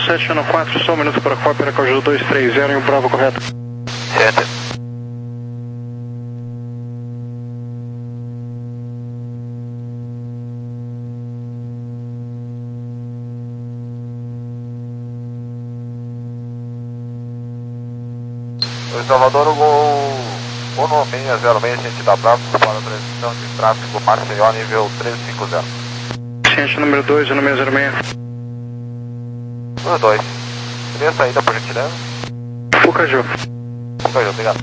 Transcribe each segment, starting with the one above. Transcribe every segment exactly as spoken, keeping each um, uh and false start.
sete um quatro, só um minuto para a cópia, Aracaju dois três zero, em um Bravo correto. Certo. O Salvador, o gol um seis zero seis, sentido Bravo, para a transição de tráfego Maceió, nível trezentos e cinquenta. Ciente número dois, um seis zero seis. Número dois. Seria a saída, por gentileza? Pucaju. Pucaju, obrigado.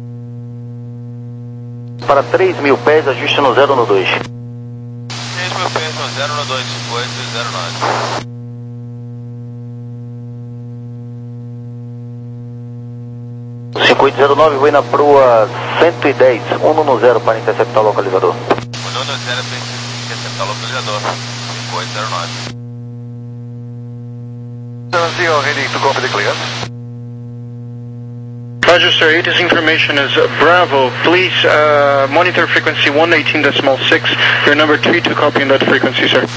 Para três mil pés, ajuste no zero no dois. três mil pés no zero no dois, cinco oito zero nove. cinco oito zero nove, vou na proa cento e dez, um no zero para interceptar o localizador. um no zero para interceptar o localizador, cinco oito zero nove. seven zero, ready to copy the clearance. Roger, sir. It is information is uh, Bravo. Please uh, monitor frequency one eighteen point six. Your number three to copy in that frequency, sir.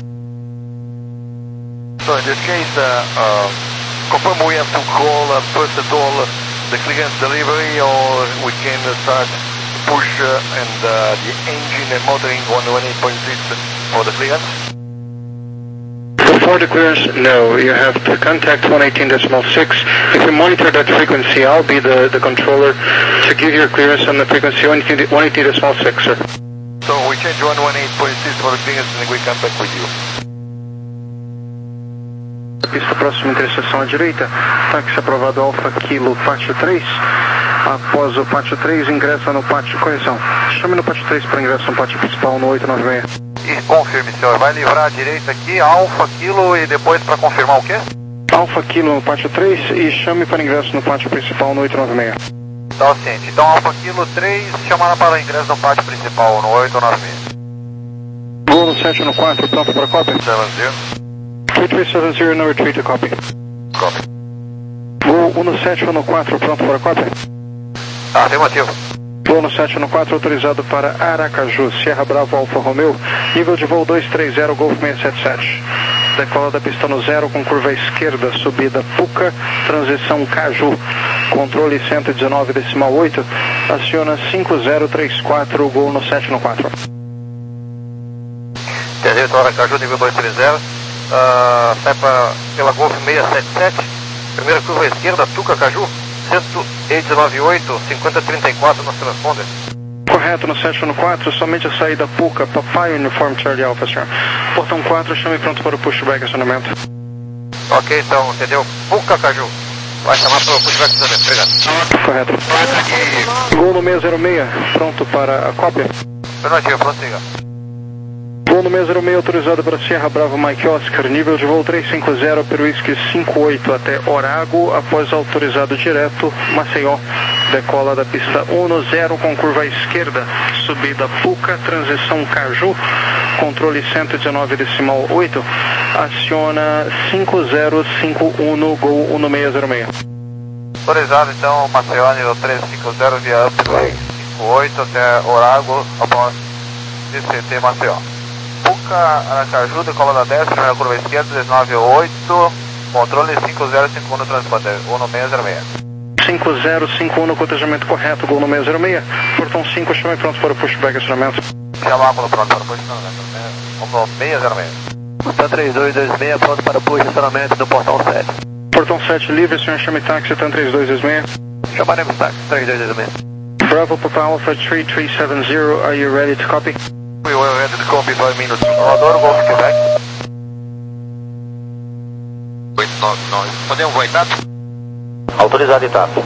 So in this case, uh, uh, confirm we have to call uh, first of all uh, the clearance delivery, or we can uh, start push uh, and uh, the engine and motoring one eighteen point six for the clearance. Before the clearance, no. You have to contact one eighteen point six. If you monitor that frequency, I'll be the, the controller to give your clearance on the frequency one eighteen point six, sir. So we change one eighteen point six for the clearance and we come back with you. Pista próxima, interseção à direita. Táxi aprovado Alfa Kilo Pátio três. Após o Pátio três, ingressa no Pátio... Correção. Chame no Pátio três para ingresso no Pátio principal no oito nove seis. E confirme, senhor. Vai livrar a direita aqui, Alfa Kilo, e depois para confirmar o quê? Alfa Kilo no Pátio três e chame para ingresso no Pátio principal no oito nove seis. Tá, ciente. Então Alfa Kilo três, chamada para ingresso no Pátio principal no oito nove seis. Gol no sete um quatro, pronto para cópia. sete zero. three three seven zero, number three to copy. Copy. Gol um sete um quatro, pronto para cópia. Afirmativo. Gol no sete um quatro, autorizado para Aracaju, Sierra Bravo Alfa Romeo, nível de voo dois três zero, Golf seis sete sete. Decola da pista no zero com curva esquerda, subida Puca, transição Caju, controle cento e dezenove decimal oito, aciona cinco zero três quatro, gol no sete um quatro. Direito Aracaju, nível dois três zero, uh, sai pra, pela Golf seis sete sete, primeira curva esquerda, Tuca Caju, cento e dezenove oito, cinquenta trinta e quatro nos transponder. Correto, no sete um quatro, somente a saída Puca, Papai Uniform Charlie Alpha, senhor. Portão quatro, chame pronto para o pushback acionamento. Ok, então, entendeu? Puca Caju. Vai chamar para o pushback acionamento, obrigado. Correto. E... Gol no seis zero seis, pronto para a cópia. Afirmativo, prossiga. Gol no seis zero seis, autorizado para Sierra Bravo Mike Oscar, nível de voo trezentos e cinquenta, Peruísque cinco oito até Orago, após autorizado direto, Maceió. Decola da pista um zero com curva esquerda, subida Puca, transição Caju, controle cento e dezenove decimal oito, aciona cinco zero cinco um, gol um seis zero seis. Autorizado então, Maceió, nível trezentos e cinquenta via Upway cinco oito até Orago, após D C T Maceió. Puca, Aracaju, decola da dez, primeira curva esquerda, dezenove oito, controle cinco zero cinco um no transponder, um seis zero seis. cinco zero cinco um no cotejamento correto, gol no seis zero seis, portão cinco, chame pronto para o pushback acionamento. Chamar pronto para o posicionamento, vamos no seis zero seis. Portão três dois dois seis, pronto para o posicionamento do portão sete. Portão sete livre, senhor, chame táxi, TAM três dois dois seis. Chamaremos táxi, três dois dois seis. Bravo Papa Alpha three three seven zero, are you ready to copy? We were ready to copy five minutes. Salvador, Golf Quebec. Wait, no, no, podemos waitar? Autorizado e táxi.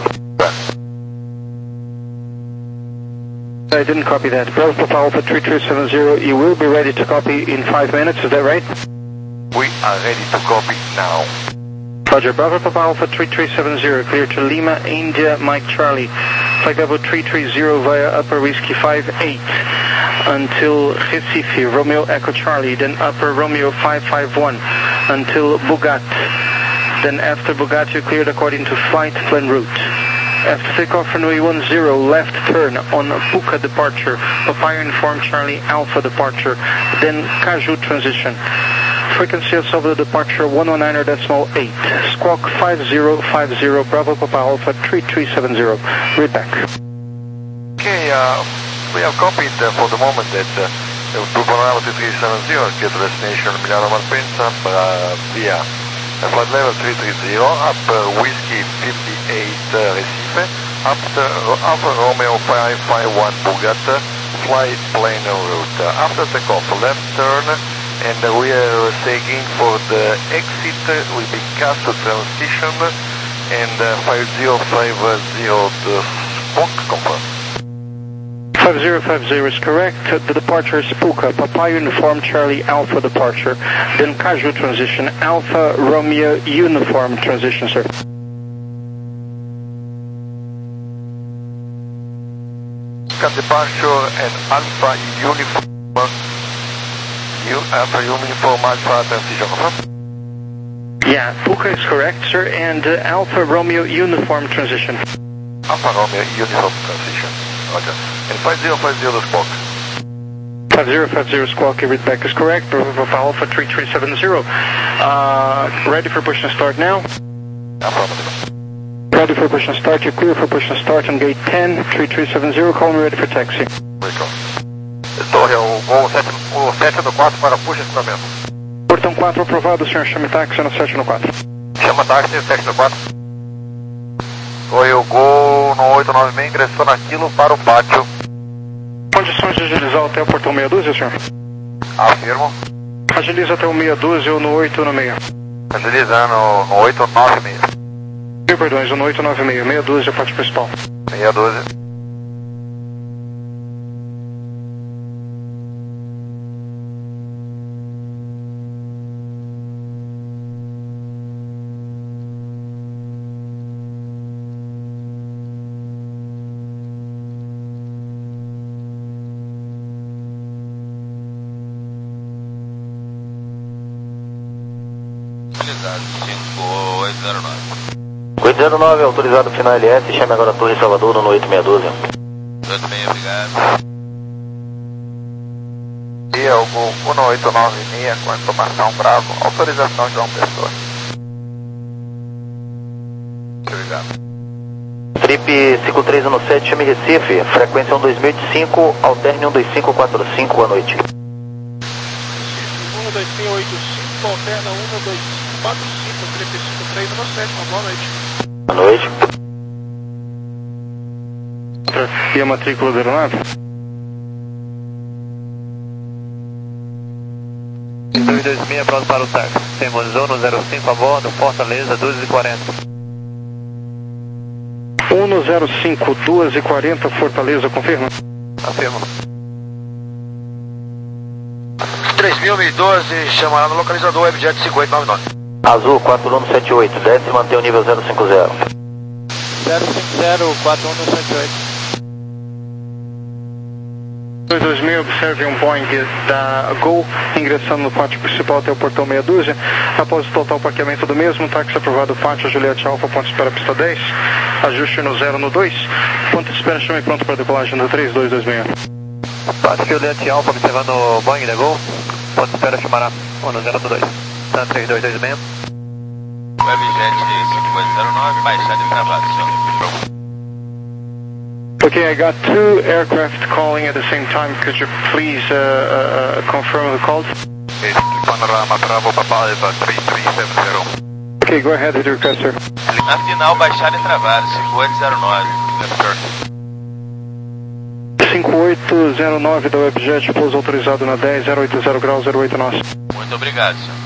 I didn't copy that. Bravo Papa Alpha three three seven zero, you will be ready to copy in five minutes, is that right? We are ready to copy now. Roger, Bravo Papa Alpha three three seven zero, clear to Lima, India, Mike Charlie. Flight level three three zero via Upper Whiskey five eight until Recife, Romeo Echo Charlie, then Upper Romeo five five one until Bugat. Then after Bugat you cleared according to flight plan route. After takeoff runway one zero, left turn on Puca departure, Papaya Uniform Charlie Alpha departure, then Caju transition. frequency of the departure one one nine decimal eight. Squawk five zero five zero, Bravo Papa Alpha three three seven zero. Read back. Okay, uh, we have copied uh, for the moment that uh, Bravo three three seven zero, get to destination Milano Malpensa uh, via uh, flight level three three zero, up uh, Whiskey fifty-eight uh, Recife, up to uh, Alpha Romeo five five one Bugat, flight plane en route. Uh, after takeoff, left turn, and uh, we are taking for the exit, will be cast transition, and uh, five zero five zero, the squawk confirm. five zero five zero is correct. The departure is Puka, Papa Uniform Charlie Alpha departure. Then Caju transition, Alpha Romeo Uniform transition, sir. Departure and Alpha Uniform, Alpha Uniform Alpha transition, confirm? Yeah, Puka is correct, sir, and uh, Alpha Romeo Uniform transition. Alpha Romeo Uniform transition, roger. And five zero five zero squawk. five zero five zero squawk, read back is correct. Bravo Alpha three three seven zero. Uh, ready for push and start now? Affirmative. Ready for push and start, you're clear for push and start on gate ten, three three seven zero, call me ready for taxi. Torre, o voo sete no quatro para push e escoamento. Portão quatro aprovado, senhor, chame táxi no sete no quatro. Chama táxi sete no quatro. Foi o Gol no oito nove seis, ingressou naquilo para o pátio. Condições de agilizar até o portão meia dúzia, senhor? Afirmo. Agiliza até o meia dúzia ou no oito no meio? Agilizando no oito nove seis. Mil perdões, no oito nove seis, meia dúzia, parte principal. Meia dúzia. cinco oito zero nove. oito zero nove, autorizado final L S, chame agora a Torre Salvador no oito seis um. oito seis, obrigado. E é o Gol um oito nove seis, com a informação Bravo, autorização João Pessoa. Obrigado. Trip cinco três um sete, chame Recife, frequência um dois mil e cinco, alterne um dois cinco quatro cinco, boa noite. um dois seis oito cinco, alterna um dois cinco quatro cinco, trip cinco três um sete, uma boa noite. Boa noite. E a matrícula da aeronave? dois dois seis, pronto para o táxi. Temos um zero cinco a bordo, Fortaleza, duas e quarenta. um zero cinco, duas e quarenta, Fortaleza, confirma? Afirmo. três mil e doze, chamará no localizador Webjet cinco oito nove nove. Azul quatro um sete oito, desce e mantém o nível zero cinco zero. zero cinco zero quatro um sete oito. dois dois seis, observe um Boeing da Gol ingressando no pátio principal até o portão meia dúzia. Após o total parqueamento do mesmo, táxi aprovado pátio Juliette Alfa, ponto de espera pista dez. Ajuste no zero no dois. Ponto de espera, chame pronto para decolagem no três dois dois seis. Pátio Juliette Alfa, observando o Boeing da Gol. Ponto de espera chamará um zero no dois. Tá três dois dois seis. Webjet cinco oito zero nove, baixada e travado, senhor. Okay, I got two aircraft calling at the same time. Could you please uh, uh, confirm the calls? Este panorama Bravo Papa Alpha três três sete zero. Okay, go ahead with your request, sir. Na final, baixada e travado, cinco oito zero nove, left turn. cinco oito zero nove da Webjet, pouso autorizado na dez, zero oito zero graus, zero oito nós. Muito obrigado, senhor.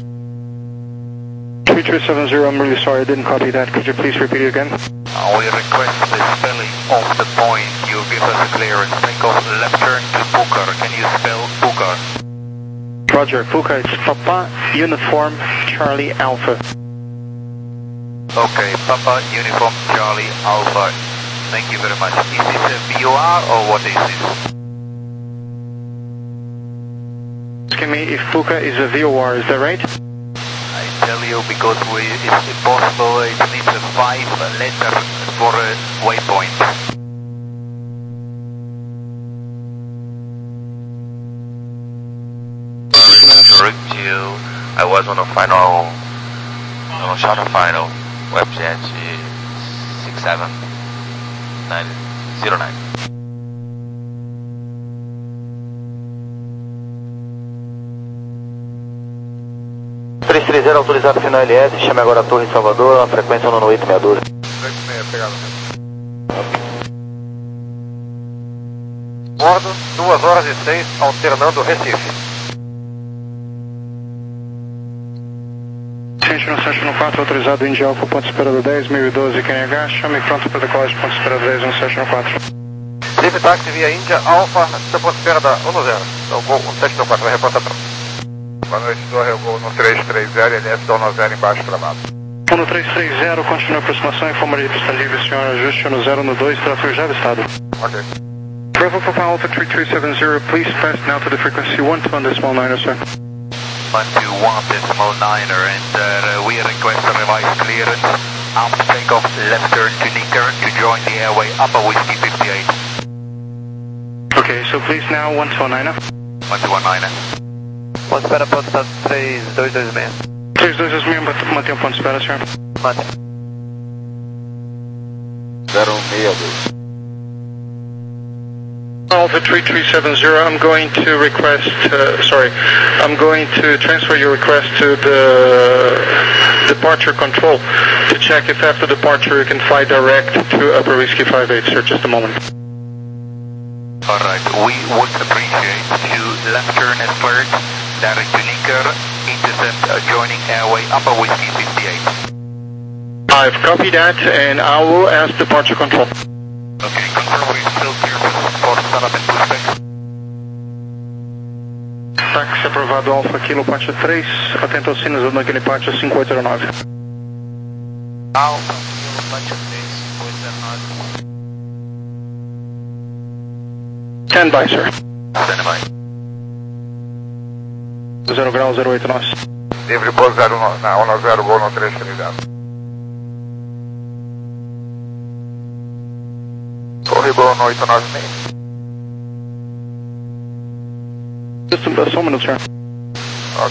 three three seven zero, I'm really sorry, I didn't copy that. Could you please repeat it again? We request the spelling of the point. You give us a clearance. Take off left turn to Bukar. Can you spell Bukar? Roger, Puka, it's Papa Uniform Charlie Alpha. Okay, Papa Uniform Charlie Alpha. Thank you very much. Is this a V O R or what is this? Asking me if Puka is a V O R, is that right? I tell you because we, it's impossible. It needs a five letter for a waypoint. Correct you. I was on a final, on a charter final, Webjet six seven nine zero nine. três três zero autorizado final L S, chame agora a Torre Salvador, a frequência no oito seis um dois. três seis, pegado. Bordo, duas horas e seis, alternando Recife. Sentinel sete um quatro, autorizado India Alpha, ponto esperado dez, mil e doze, Q N H, chame pronto para decolagem, ponto esperado dez, um sete um quatro. Livre táxi via Índia Alpha, seu ponto esperado um zero. Então, Gol um sete um quatro, vai reportar pronto. Boa noite, Torre, eu Gol no três três zero, L S um zero embaixo travado. No três três zero, continua a aproximação, informa de pista livre, senhor, ajuste no zero no dois, tráfego já avistado. Ok. Bravo Papa Alpha three three seven zero, please pass now to the frequency one two one decimal niner, sir. one two one decimal niner, and uh, we request a revised clearance. After takeoff, left turn to Nicker to join the airway Upper Whiskey fifty-eight. Okay, so please now one two one niner. one two one niner. Ponto espera, ponto está três dois dois seis. três dois dois seis, mantém o ponto espera, senhor. Mantém. zero seis dois. Alpha three three seven zero, I'm going to request, uh, sorry, I'm going to transfer your request to the departure control to check if after departure you can fly direct to Upper Whiskey five eight, sir, just a moment. Alright, we would appreciate to left turn at cleared, direct to Nicker, intercept adjoining airway Upper Whiskey fifty-eight. I've copied that and I will ask departure control. Okay, confirm we're still clear for startup and pushback. Táxi aprovado Alpha Kilo Pátio três, atento aos sinos do Kilo Pátio cinco oito zero nove. Alpha Kilo Pátio três, cinco oito zero nove. Stand by, sir. Stand by. zero grau zero oito nós. Livre por zero um zero, Gol no três três zero. Torre Gol no oito nove seis. Just a, só um minuto, senhor. Ok.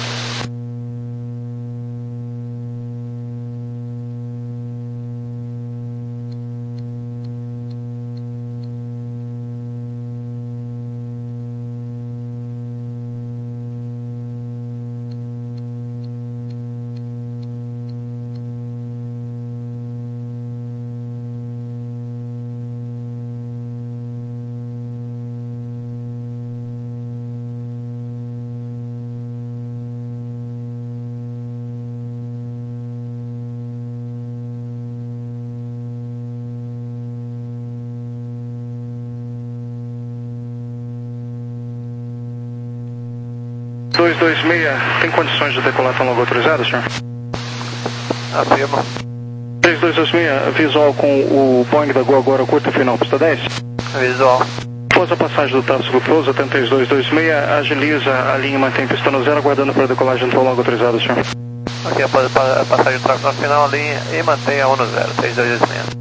dois dois seis, tem condições de decolar tão logo autorizado, senhor? Afirma. três dois dois seis, visual com o Boeing da Gol agora curta final, pista dez. Visual. Após a passagem do tráfego close, atento três dois dois seis, agiliza a linha e mantém pista no zero, aguardando para a decolagem tão logo autorizado, senhor. Ok, após a passagem do tráfego final, a linha e mantenha um zero, três dois dois seis.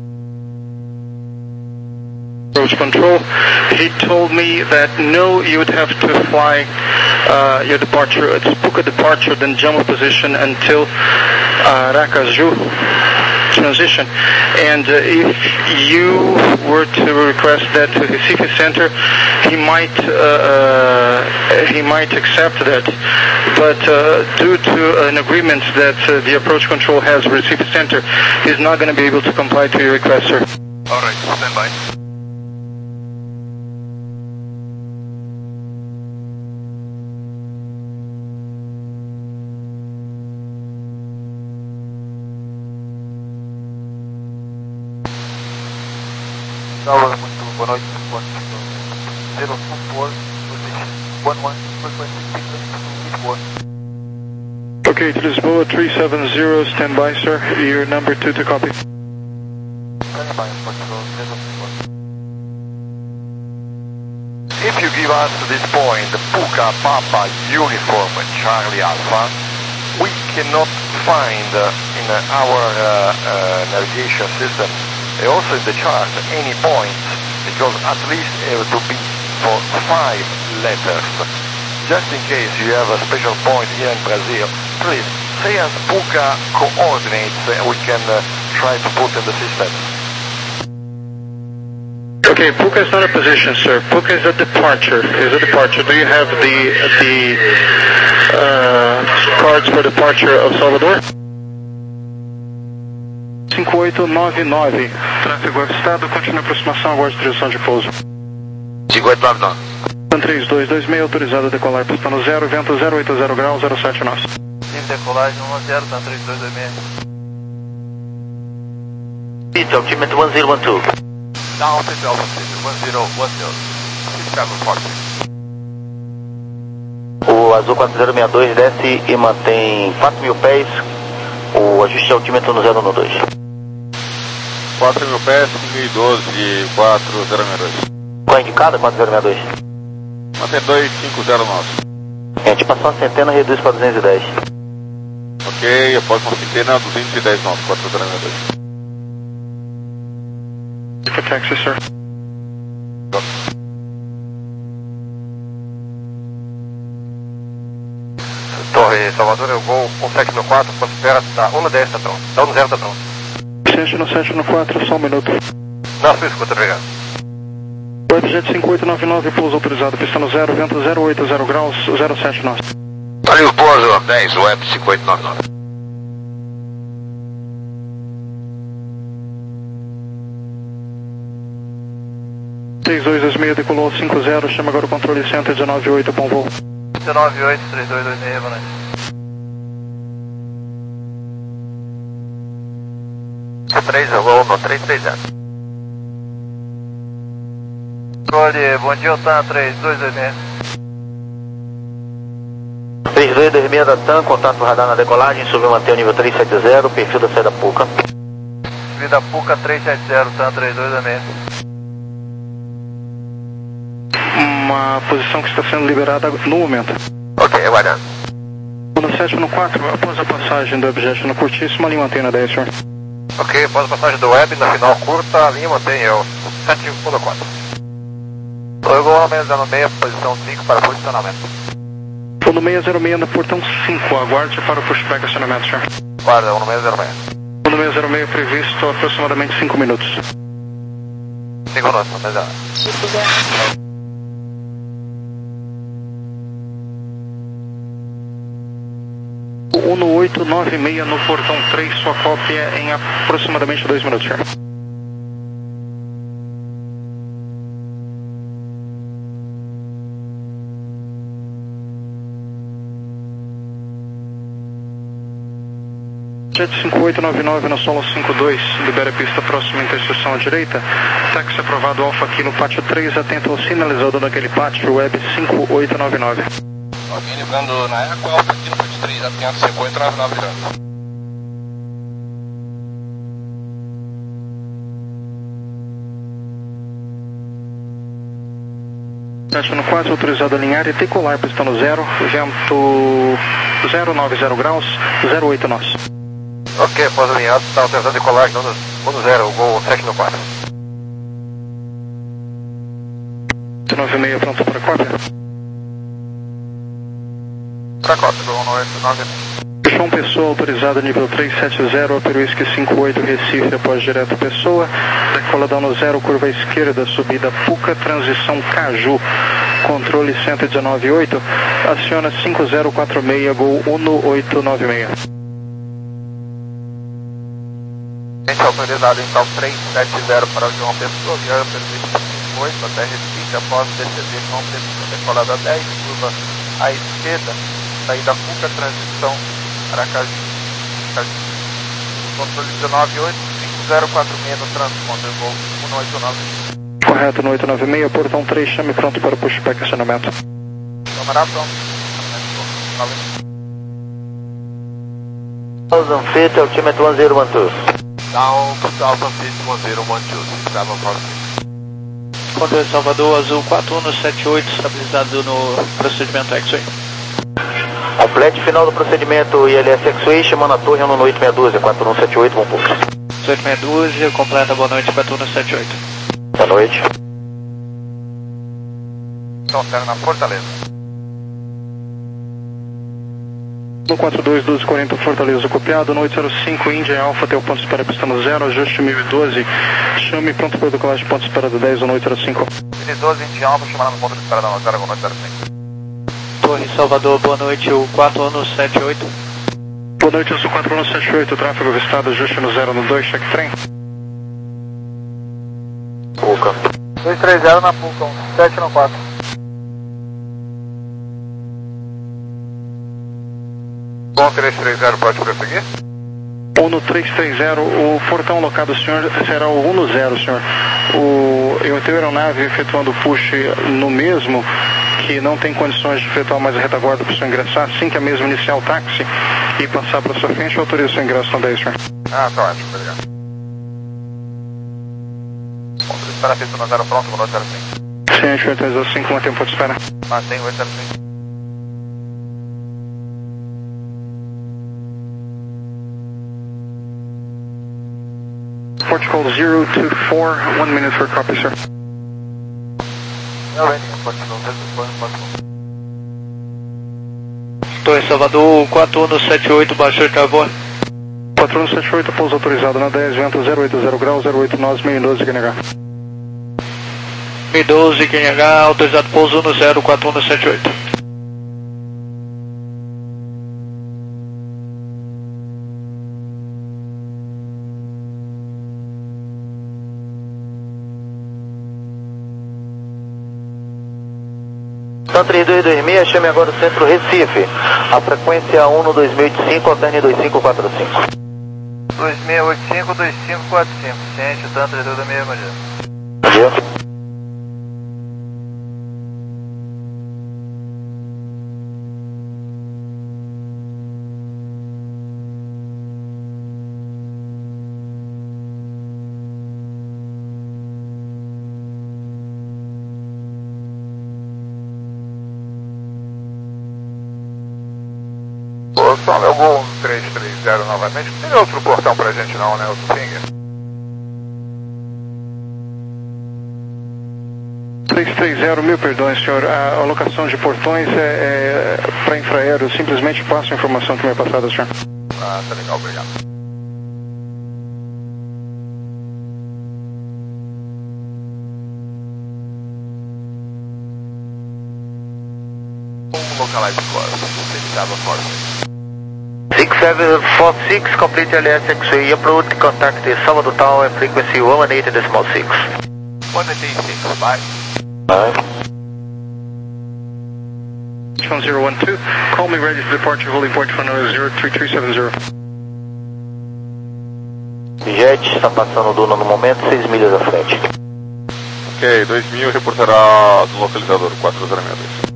Approach control, he told me that no, you would have to fly uh, your departure, it's Puka departure, then jump position until uh, Aracaju transition. And uh, if you were to request that to Recife Center, he might uh, uh, he might accept that. But uh, due to an agreement that uh, the approach control has with Recife Center, he's not going to be able to comply to your request, sir. All right, stand by. Salve, muito boa noite, zero two four, position one one, frequency six four. Okay, to Lisboa three seven zero, stand by, sir. Your number two to copy. Stand by, Portugal zero four. If you give us this point, Puka Papa Uniform Charlie Alpha, we cannot find uh, in uh, our uh, uh, navigation system, and also in the chart, any points, because at least it have to be for five letters. Just in case you have a special point here in Brazil, Please, say us Puka coordinates and we can uh, try to put in the system. Okay, Puka is not a position, sir. Puka is a departure. Is a departure. Do you have the the uh, cards for departure of Salvador? cinco oito nove nove. Tráfego avistado, continua a aproximação, aguarde direção de pouso. cinco oito nove nove. três dois dois seis, autorizado a decolar, pista no zero, vento zero oito zero graus, zero sete nós. Sim, decolagem um a zero, tá três dois dois seis. Peter, altimeter one zero one two. Down, Peter, Alpha City, one zero one zero. six seven four six. O Azul quatro zero seis dois desce e mantém quatro mil pés. O ajuste altímetro no zero um dois. quatro mil pés, cinco mil e doze, quatro zero seis dois. Qual é indicada? quatro zero seis dois. Mantém dois cinco zero nove. A gente passou uma centena e reduz para duzentos e dez. Ok, após uma centena, duzentos e dez nove, quatro zero seis dois. For taxi, sir. Torre Salvador, eu vou com sete no quatro, quando espera, tá um no dez, tá pronto. Tá um no zero, tá pronto. sete no sete no quatro, só um minuto. Na sua escuta, obrigado. Webjet cinco oito nove nove, pouso autorizado, pista no zero, vento zero oito zero graus, zero sete nós. Ali o pouso, dez, Web cinco oito nove nove. três dois dois seis, decolou cinco zero, chama agora o controle cento dezenove oito, bom voo. dezenove oito, três dois dois seis, boa noite. três, alô, no três três zero. Controle, bom dia, Otan, três dois dois seis. três dois dois seis da TAM, contato radar na decolagem, subiu manter o nível três sete zero, perfil da saída Puka. Vida Puka três sete zero, TAM três dois dois seis. Uma posição que está sendo liberada no momento. Ok, aguardando. No sete no quatro, após a passagem do objeto no curtíssimo, a linha mantém na dez, senhor. Ok, após a passagem do web, na final curta, a linha mantém eu. sete ponto quatro. Logo, menos zero seis, posição cinco para posicionamento. Fundo seis zero seis no portão cinco, aguarde para o pushback acionamento, senhor. Guarda, um seis zero seis. Fundo seis zero seis previsto aproximadamente cinco minutos. cinco minutos, um seis zero. um oito nove seis no portão três, sua cópia em aproximadamente dois minutos, senhor. Jet cinco oito nove nove no solo cinco dois, libera a pista próxima interseção à direita. Táxi aprovado Alfa Kilo pátio três, atento ao sinalizador daquele pátio, web cinco oito nove nove. Ok, lembrando na Eco, Alfa Kilo pátio três, atento cinco oito nove nove grande. sete no quatro, autorizado a alinhar e decolar, pista no zero, vento zero nove zero graus, zero oito nós. Ok, após alinhado, está autorizado a decolar, no zero, o gol sete no quatro. nove seis pronto para cópia. Para cópia, gol nove nove. João Pessoa, autorizado nível três sete zero, Peruísque cinco oito, Recife, após direto Pessoa, decoladão no zero, curva esquerda, subida Puka, transição Caju, controle cento dezenove oito, aciona cinco zero quatro seis, gol um oito nove seis. Gente autorizado então três sete zero para o João Pessoa, viagem Peruísque cinco oito até Recife, após D C D João Pessoa, decolada dez, curva à esquerda, saída Puka, transição Aracaju, controle dezenove oito, cinco zero quatro seis no transponder, voo um oito nove. Correto, no oito nove seis, portão três, chame pronto para o pushback acionamento. Câmara pronto. Thousand feet, altimeter one zero one two. Down, Alpha City one zero one two, six seven four six. Controle Salvador, Azul quatro um sete oito, estabilizado no procedimento X-Ray. Complete final do procedimento I L S X-Ray, chamando a torre no oito seis dois, quatro um sete oito, bom pouco. oito seis dois, completa, boa noite, quatro um sete oito. Boa noite. Então, será na Fortaleza. No quatro dois, doze quarenta, Fortaleza copiado, no oito zero cinco, Índia Alfa, teu ponto de espera pista no zero, ajuste mil e doze, chame pronto para decolagem, ponto de espera do dez, no oito zero cinco. mil e doze, Índia Alfa, chamando no ponto de espera da no zero, no oito zero cinco. Torre Salvador, boa noite, o quatro um sete oito. Boa noite, eu sou quatro um sete oito, tráfego avistado, ajuste no zero, no dois, check trem. Puca. dois três zero na Puca, sete no quatro. Bom, três três zero, pode prosseguir? um no três três zero, o portão locado, senhor, será o um no zero, senhor. O, eu tenho a aeronave efetuando o push no mesmo, que não tem condições de efetuar mais a retaguarda para o senhor ingressar. Assim que a mesma iniciar o táxi e passar para a sua frente, eu autorizo o seu ingresso no dez, senhor. Ah, tá ótimo, obrigado. Ponto de espera pista no zero, pronto, no oito zero cinco. Sim, oito zero cinco, mantém o ponto de espera. Mantém o oito zero cinco. Portugal zero two four, one minute for copy, sir. Não, vem, Portugal zero two four, Portugal. Torre Salvador, quatro um sete oito, baixou Itavoa. quatro um sete oito, pouso autorizado na dez, vento zero oito zero graus, zero oito nós, mil e doze, Q N H. mil e doze, Q N H, autorizado pouso no zero, quatro um sete oito. Então três dois dois seis, chame agora o centro Recife. A frequência um no dois mil e oitenta e cinco, alterne dois cinco quatro cinco. dois seis oito cinco, dois cinco quatro cinco. Ciente, o tanto três dois dois seis, bom dia. Bom dia. São meu gol três três zero novamente. Não tem outro portão pra gente não, né? Outro finger. três três zero, mil perdões, senhor. A alocação de portões é, é para infraero. Simplesmente passo a informação que me é passada, senhor. Ah, tá legal, obrigado. Localize course, six seven four six. six seven four six, complete L S X-ray approach, contact the Salvador Tower, frequency one eight decimal six. one eight six, bye. Bye. one zero one two, call me ready for departure, holding point for number zero three three seven zero. Jet está passando o Duna no momento, seis milhas à frente. Ok, dois mil reportará do localizador quatro zero seis dois.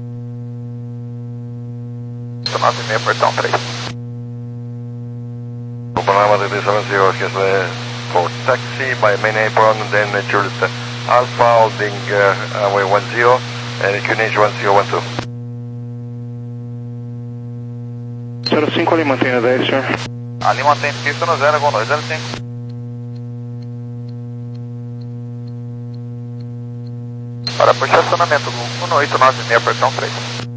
nove e meio, portão três. Panama three seven zero, schedule for taxi by main apron, then Juliet Alpha holding uh, runway one zero and Q N H one zero one two. zero cinco ali, mantém a dez, senhor. Ali mantém pista no zero, com dois zero cinco. Para por estacionamento um no oito nove seis, portão três.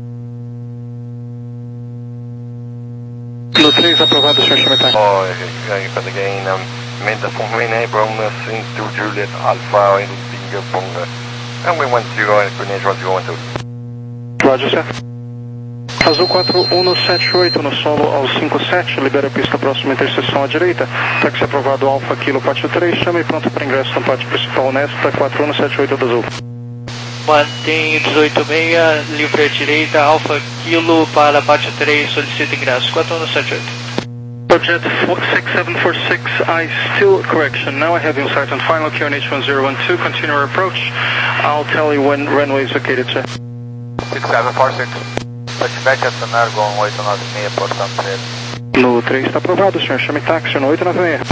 No três, aprovado, senhor Chametai. Oh, okay, but again, um, main from main apron uh, into Juliet Alpha and holding from uh, runway one zero and Q N H one zero one two. Roger, sir. Azul quatro um sete oito no solo ao cinco sete, libera a pista próxima interseção à direita. Táxi aprovado Alfa Kilo Pátio três, chame pronto para ingresso no pátio principal nesta quatro um sete oito do Azul. Mantém dezoito seis, livre à direita, Alfa Kilo para Pátio três, solicita ingresso, quatro um sete oito. Jet six seven four six, I still, correction, now I have you on and final Q N H one zero one two, continue our approach. I'll tell you when runway is located, sir. six seven four six. Touchback a cenário com oito nove seis, portão três. No três está aprovado, senhor. Chame táxi no oito nove seis.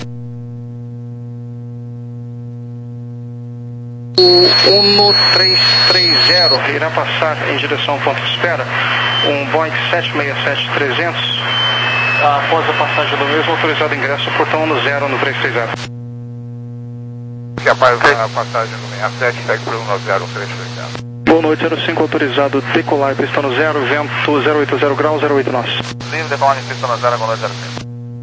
O um três três zero irá passar em direção ao ponto de espera um Boeing sete seis sete trezentos. Após a passagem do mesmo, autorizado ingresso, portão no zero no três três zero. Que após a passagem do sessenta e sete, segue por um nove zero, três três zero. Boa noite, zero cinco autorizado decolar, pista no zero, vento zero oito zero graus, zero oito nós. Livre decolar em pista no zero, Gol zero cinco.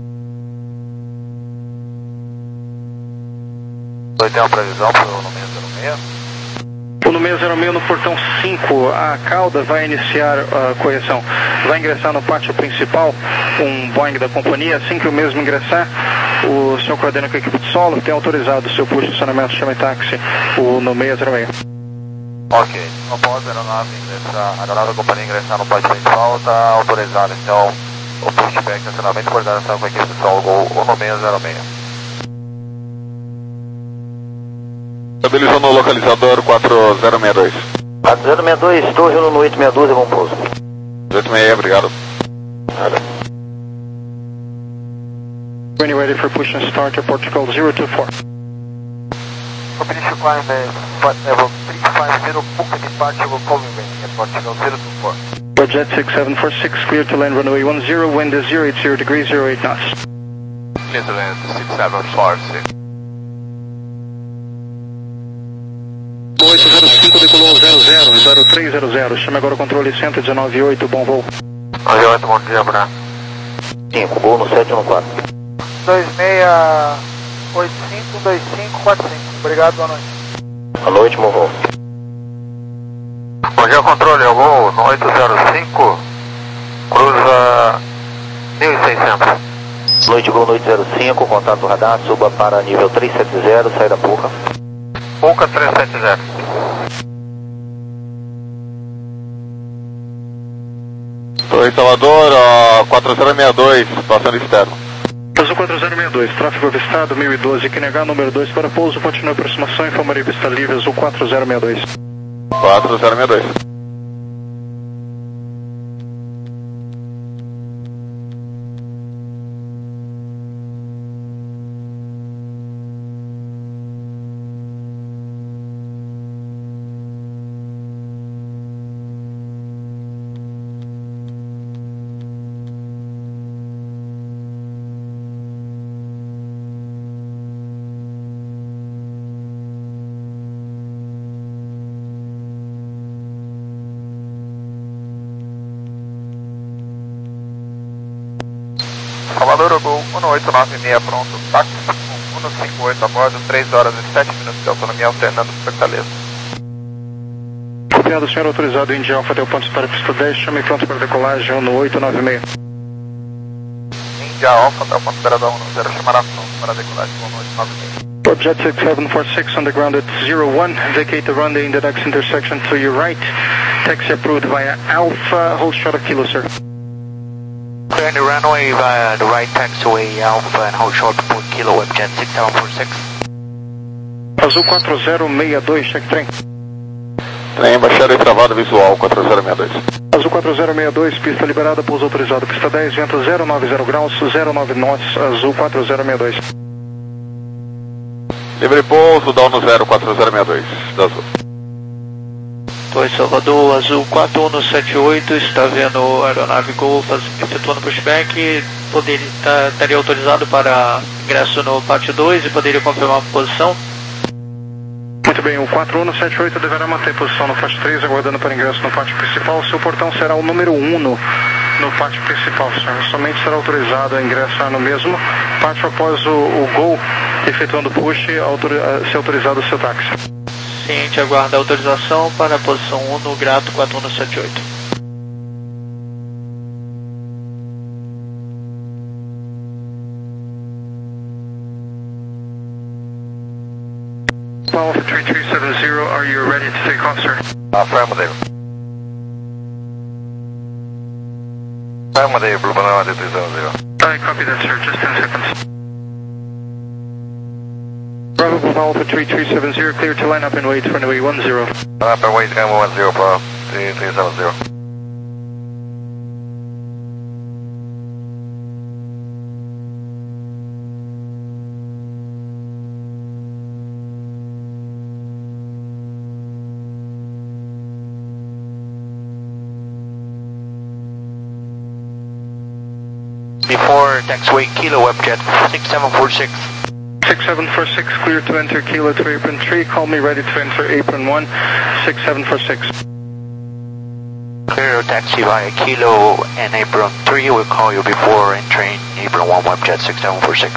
Tem uma previsão para o número zero seis? O número zero seis no portão cinco, a cauda vai iniciar a correção. Vai ingressar no pátio principal um Boeing da companhia. Assim que o mesmo ingressar, o senhor coordena com a equipe de solo, tem autorizado o seu push de estacionamento, chama em táxi, o no seis zero seis. Ok, após a aeronave ingressar, a aeronave da companhia ingressar no pátio principal, está autorizado então o pushback, estacionamento e coordenação com a equipe de solo, o no seis zero seis. Estabilizou no localizador quatro zero seis dois. quatro zero seis dois, Torre no oito seis dois, bom pouso. oito seis, obrigado. Nada. When you're ready for push and start, Portugal zero two four. Please climb level three five zero, Puka departure will call me waiting at Portugal zero two four. Jet six seven four six, clear to land runway one zero, wind is zero eight zero degrees, zero eight knots. Clear to land six seven four six. oito zero cinco decolou zero zero, zero três zero zero, chame agora o controle cento e dezenove oito, bom voo. nove oito, bom dia, Bruno. cinco, voo no sete um quatro. dois seis oito cinco dois cinco quatro cinco. Obrigado, boa noite. Boa noite, bom voo. Bom dia, controle, eu vou no oito zero cinco, cruza mil e seiscentos. Noite, Gol no oito zero cinco, contato radar, suba para nível trezentos e setenta, saída Puca. Puca trezentos e setenta. Torre Salvador, ó, quatro zero seis dois, passando externo. Azul quatro zero seis dois, tráfego avistado, mil e doze, Q N H número dois para pouso, continue a aproximação, informarei pista livre, Azul quatro zero seis dois. quatro zero seis dois. Salvador, eu vou um oito nove seis pronto, táxi com um cinco oito a bordo, três horas e sete minutos de autonomia alternando Fortaleza. Copiado, senhor autorizado, Indy Alpha, deu pontos para a pista dez, chame pronto para decolagem no oito nove seis. India Alpha, deu ponto para um zero, chamará pronto para decolagem no oito nove seis. Jet six seven four six on the ground at zero one, vacate the runway in the next intersection to your right, taxi approved via Alpha, hold short of Kilo, sir. Clear the runway via the right taxiway Alpha and hold short for Kilo, Jet six seven four six. Azul quatro zero seis dois, check trem. Trem baixado e travado visual, quatro zero seis dois. Azul quatro zero seis dois, pista liberada, pouso autorizado, pista dez, vento zero nove zero graus, zero nove nós, Azul quatro zero seis dois. Livre pouso, down no zero quatro zero seis dois, da Azul. Torre Salvador, Azul quatro um sete oito, está vendo a aeronave Gol efetuando pushback, poderia, tá, estaria autorizado para ingresso no pátio dois e poderia confirmar a posição? Muito bem, o quatro um sete oito deverá manter posição no pátio três, aguardando para ingresso no pátio principal. Seu portão será o número um no, no pátio principal, senhor. Somente será autorizado a ingressar no mesmo pátio após o, o Gol efetuando push, autor, ser autorizado o seu táxi. Sim, a gente aguarda a autorização para a posição um no Grato quatro um sete oito. Alpha three three seven zero, are you ready to take off, sir? Affirmative. Affirmative, Blue Banana three seven zero. I copy that, sir, just ten seconds. Bravo Alpha three three seven zero, clear to line up and wait for runway one zero. Up and wait, M one zero for three three seven zero. Before taxiway Kilo, Webjet six seven four six. six seven four six, clear to enter Kilo to apron three. Call me ready to enter apron one. six seven four six. Clear taxi via Kilo and apron three. We'll call you before entering apron one, Webjet six seven four six.